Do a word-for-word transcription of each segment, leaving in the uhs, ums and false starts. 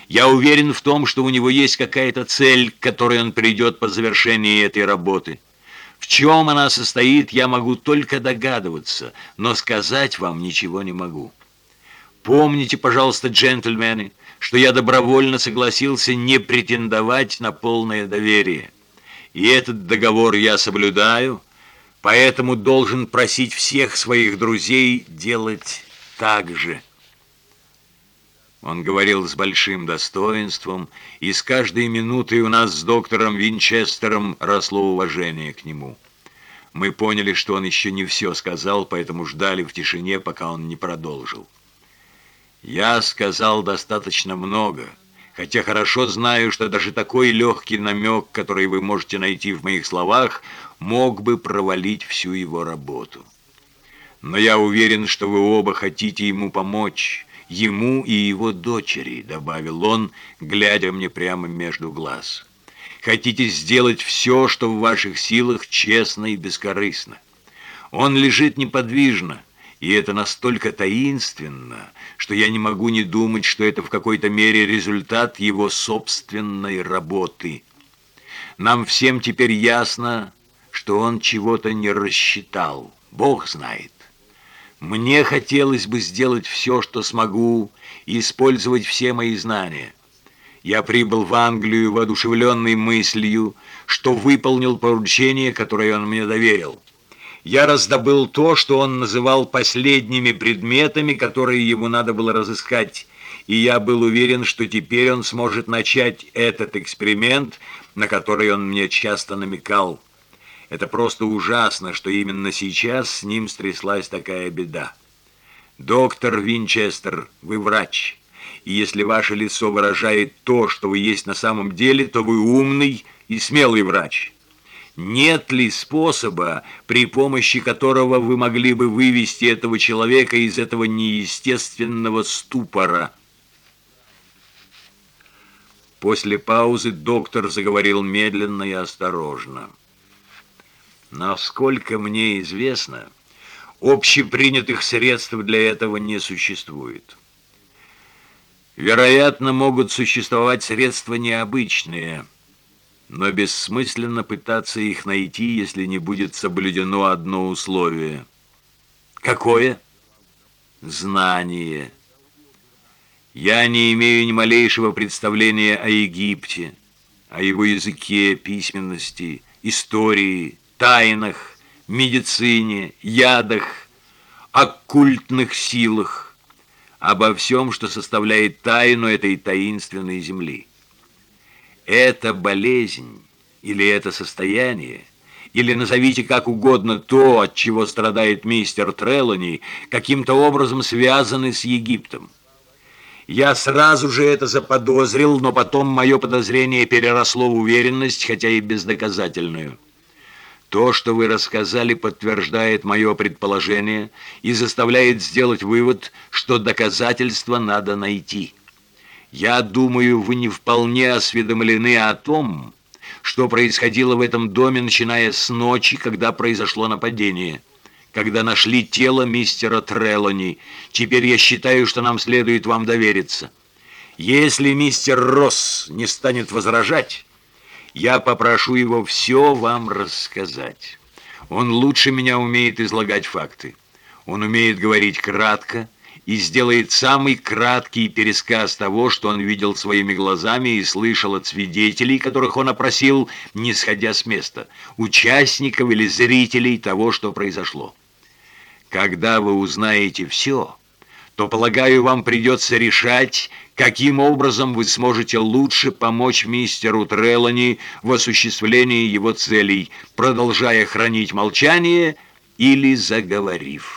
Я уверен в том, что у него есть какая-то цель, к которой он придет по завершении этой работы. В чем она состоит, я могу только догадываться, но сказать вам ничего не могу. Помните, пожалуйста, джентльмены, что я добровольно согласился не претендовать на полное доверие. И этот договор я соблюдаю, поэтому должен просить всех своих друзей делать так же. Он говорил с большим достоинством, и с каждой минутой у нас с доктором Винчестером росло уважение к нему. Мы поняли, что он еще не все сказал, поэтому ждали в тишине, пока он не продолжил. Я сказал достаточно много, хотя хорошо знаю, что даже такой легкий намек, который вы можете найти в моих словах, мог бы провалить всю его работу. Но я уверен, что вы оба хотите ему помочь, ему и его дочери, добавил он, глядя мне прямо между глаз. Хотите сделать все, что в ваших силах, честно и бескорыстно. Он лежит неподвижно, и это настолько таинственно, что я не могу не думать, что это в какой-то мере результат его собственной работы. Нам всем теперь ясно, что он чего-то не рассчитал. Бог знает. Мне хотелось бы сделать все, что смогу, и использовать все мои знания. Я прибыл в Англию воодушевленной мыслью, что выполнил поручение, которое он мне доверил. Я раздобыл то, что он называл последними предметами, которые ему надо было разыскать, и я был уверен, что теперь он сможет начать этот эксперимент, на который он мне часто намекал. Это просто ужасно, что именно сейчас с ним стряслась такая беда. Доктор Винчестер, вы врач, и если ваше лицо выражает то, что вы есть на самом деле, то вы умный и смелый врач. Нет ли способа, при помощи которого вы могли бы вывести этого человека из этого неестественного ступора? После паузы доктор заговорил медленно и осторожно. Насколько мне известно, общепринятых средств для этого не существует. Вероятно, могут существовать средства необычные, но бессмысленно пытаться их найти, если не будет соблюдено одно условие. Какое? Знание. Я не имею ни малейшего представления о Египте, о его языке, письменности, истории, тайнах, медицине, ядах, оккультных силах, обо всем, что составляет тайну этой таинственной земли. Это болезнь, или это состояние, или назовите как угодно то, от чего страдает мистер Трелани, каким-то образом связаны с Египтом. Я сразу же это заподозрил, но потом мое подозрение переросло в уверенность, хотя и бездоказательную. То, что вы рассказали, подтверждает мое предположение и заставляет сделать вывод, что доказательства надо найти. Я думаю, вы не вполне осведомлены о том, что происходило в этом доме, начиная с ночи, когда произошло нападение, когда нашли тело мистера Трелани. Теперь я считаю, что нам следует вам довериться. Если мистер Росс не станет возражать, я попрошу его все вам рассказать. Он лучше меня умеет излагать факты. Он умеет говорить кратко и сделает самый краткий пересказ того, что он видел своими глазами и слышал от свидетелей, которых он опросил, не сходя с места, участников или зрителей того, что произошло. Когда вы узнаете все, то, полагаю, вам придется решать, каким образом вы сможете лучше помочь мистеру Трелани в осуществлении его целей, продолжая хранить молчание или заговорив.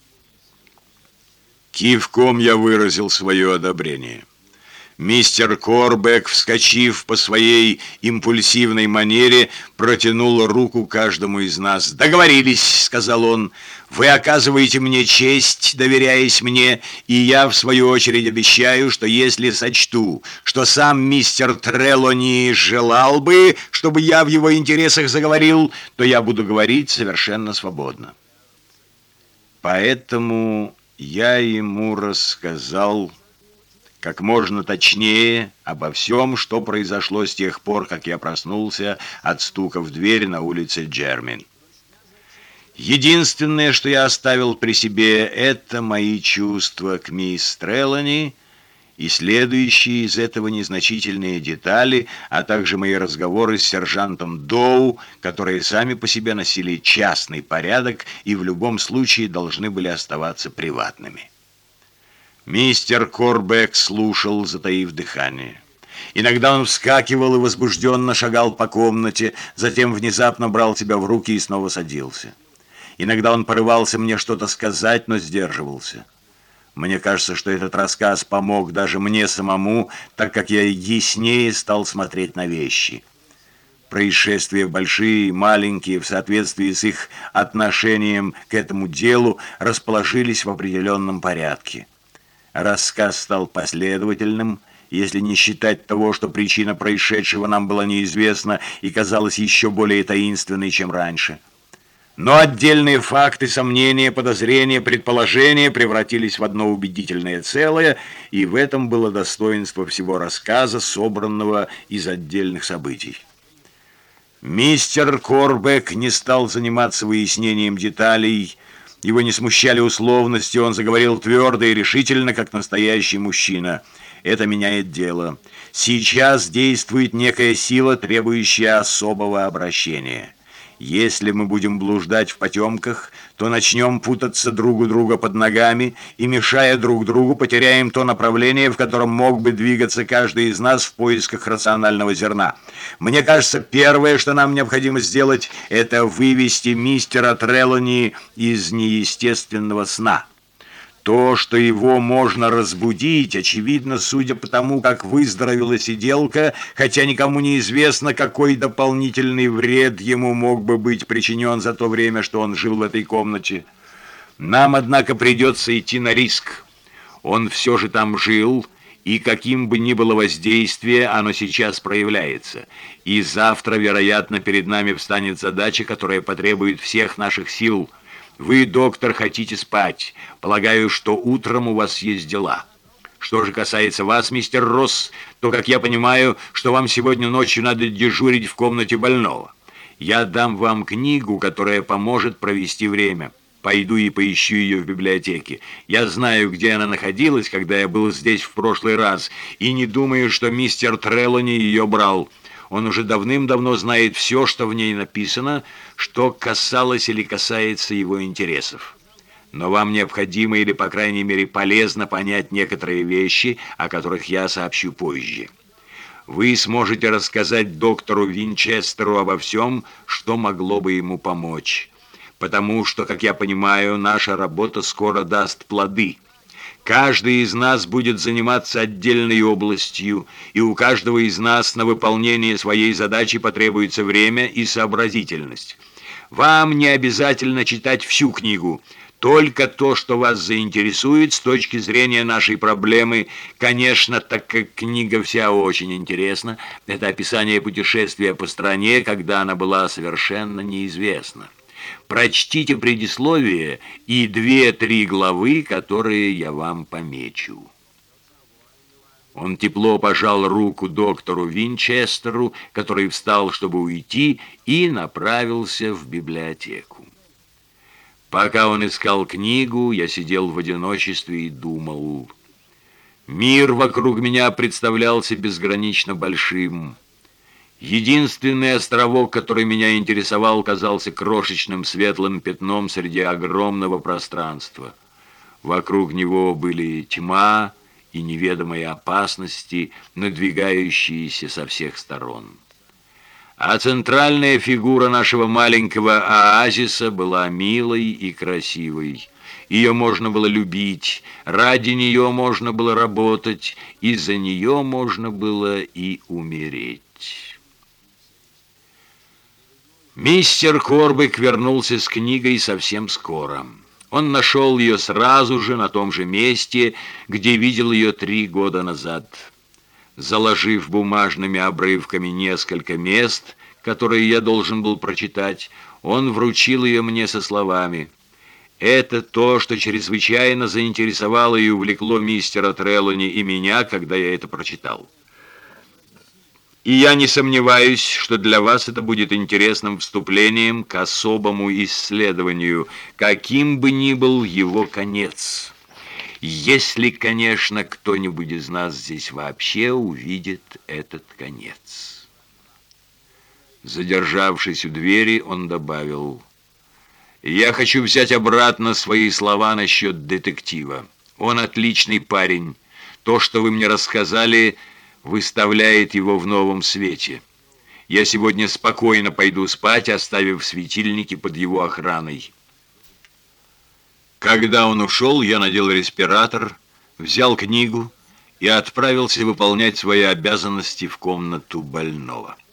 Кивком я выразил свое одобрение. Мистер Корбек, вскочив по своей импульсивной манере, протянул руку каждому из нас. «Договорились», — сказал он. «Вы оказываете мне честь, доверяясь мне, и я, в свою очередь, обещаю, что если сочту, что сам мистер Трелани желал бы, чтобы я в его интересах заговорил, то я буду говорить совершенно свободно». Поэтому я ему рассказал, как можно точнее обо всем, что произошло с тех пор, как я проснулся от стука в дверь на улице Джермин. Единственное, что я оставил при себе, это мои чувства к мисс Трелани и следующие из этого незначительные детали, а также мои разговоры с сержантом Доу, которые сами по себе носили частный порядок и в любом случае должны были оставаться приватными. Мистер Корбек слушал, затаив дыхание. Иногда он вскакивал и возбужденно шагал по комнате, затем внезапно брал себя в руки и снова садился. Иногда он порывался мне что-то сказать, но сдерживался. Мне кажется, что этот рассказ помог даже мне самому, так как я яснее стал смотреть на вещи. Происшествия большие и маленькие, в соответствии с их отношением к этому делу, расположились в определенном порядке. Рассказ стал последовательным, если не считать того, что причина происшедшего нам была неизвестна и казалась еще более таинственной, чем раньше. Но отдельные факты, сомнения, подозрения, предположения превратились в одно убедительное целое, и в этом было достоинство всего рассказа, собранного из отдельных событий. Мистер Корбек не стал заниматься выяснением деталей. Его не смущали условности, он заговорил твердо и решительно, как настоящий мужчина. Это меняет дело. Сейчас действует некая сила, требующая особого обращения. Если мы будем блуждать в потемках, то начнем путаться друг у друга под ногами и, мешая друг другу, потеряем то направление, в котором мог бы двигаться каждый из нас в поисках рационального зерна. Мне кажется, первое, что нам необходимо сделать, это вывести мистера Трелани из неестественного сна. То, что его можно разбудить, очевидно, судя по тому, как выздоровела сиделка, хотя никому не известно, какой дополнительный вред ему мог бы быть причинен за то время, что он жил в этой комнате. Нам, однако, придется идти на риск. Он все же там жил, и каким бы ни было воздействие, оно сейчас проявляется. И завтра, вероятно, перед нами встанет задача, которая потребует всех наших сил. Вы, доктор, хотите спать. Полагаю, что утром у вас есть дела. Что же касается вас, мистер Росс, то, как я понимаю, что вам сегодня ночью надо дежурить в комнате больного. Я дам вам книгу, которая поможет провести время. Пойду и поищу ее в библиотеке. Я знаю, где она находилась, когда я был здесь в прошлый раз, и не думаю, что мистер Трелани ее брал. Он уже давным-давно знает все, что в ней написано, что касалось или касается его интересов. Но вам необходимо или, по крайней мере, полезно понять некоторые вещи, о которых я сообщу позже. Вы сможете рассказать доктору Винчестеру обо всем, что могло бы ему помочь. Потому что, как я понимаю, наша работа скоро даст плоды. Каждый из нас будет заниматься отдельной областью, и у каждого из нас на выполнение своей задачи потребуется время и сообразительность. Вам не обязательно читать всю книгу, только то, что вас заинтересует с точки зрения нашей проблемы. Конечно, так как книга вся очень интересна, это описание путешествия по стране, когда она была совершенно неизвестна. Прочтите предисловие и две-три главы, которые я вам помечу. Он тепло пожал руку доктору Винчестеру, который встал, чтобы уйти, и направился в библиотеку. Пока он искал книгу, я сидел в одиночестве и думал. Мир вокруг меня представлялся безгранично большим. Единственный островок, который меня интересовал, казался крошечным светлым пятном среди огромного пространства. Вокруг него были тьма и неведомые опасности, надвигающиеся со всех сторон. А центральная фигура нашего маленького оазиса была милой и красивой. Ее можно было любить, ради нее можно было работать, и за нее можно было и умереть. Мистер Корбек вернулся с книгой совсем скоро. Он нашел ее сразу же на том же месте, где видел ее три года назад. Заложив бумажными обрывками несколько мест, которые я должен был прочитать, он вручил ее мне со словами: Это то, что чрезвычайно заинтересовало и увлекло мистера Трелони и меня, когда я это прочитал. И я не сомневаюсь, что для вас это будет интересным вступлением к особому исследованию, каким бы ни был его конец. Если, конечно, кто-нибудь из нас здесь вообще увидит этот конец. Задержавшись у двери, он добавил: «Я хочу взять обратно свои слова насчет детектива. Он отличный парень. То, что вы мне рассказали, выставляет его в новом свете. Я сегодня спокойно пойду спать, оставив светильники под его охраной». Когда он ушел, я надел респиратор, взял книгу и отправился выполнять свои обязанности в комнату больного.